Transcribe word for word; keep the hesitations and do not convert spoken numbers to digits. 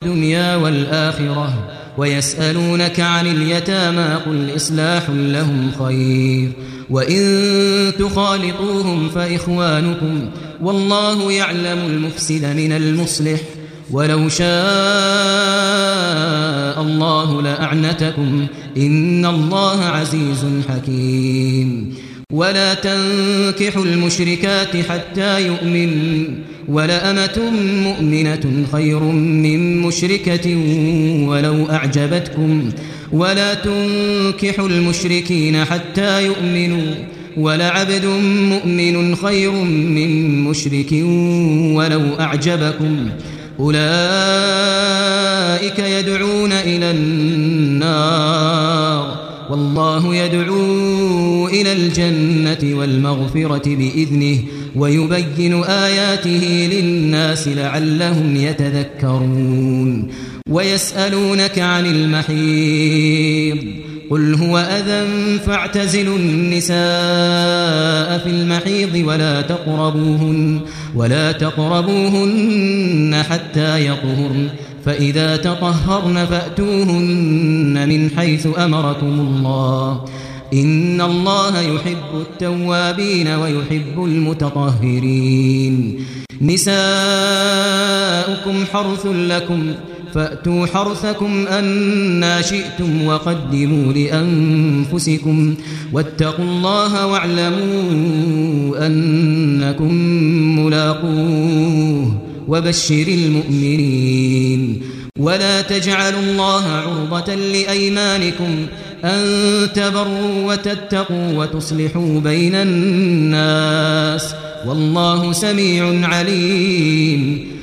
الدنيا والآخرة ويسألونك عن اليتامى قل إصلاح لهم خير وإن تخالطوهم فإخوانكم والله يعلم المفسد من المصلح ولو شاء الله لأعنتكم إن الله عزيز حكيم ولا تنكحوا المشركات حتى يؤمنوا ولأمة مؤمنة خير من مشركة ولو أعجبتكم ولا تنكحوا المشركين حتى يؤمنوا ولعبد مؤمن خير من مشرك ولو أعجبكم أولئك يدعون إلى النار والله يدعو إلى الجنة والمغفرة بإذنه ويبين آياته للناس لعلهم يتذكرون ويسألونك عن المحيض قل هو أذى فاعتزلوا النساء في المحيض ولا تقربوهن ولا تقربوهن حتى يطهرن فإذا تطهرن فأتوهن من حيث أمركم الله إن الله يحب التوابين ويحب المتطهرين نساؤكم حرث لكم فأتوا حرثكم أنى شئتم وقدموا لأنفسكم واتقوا الله واعلموا أنكم ملاقوه وبشر المؤمنين ولا تجعلوا الله عرضة لأيمانكم أن تبروا وتتقوا وتصلحوا بين الناس والله سميع عليم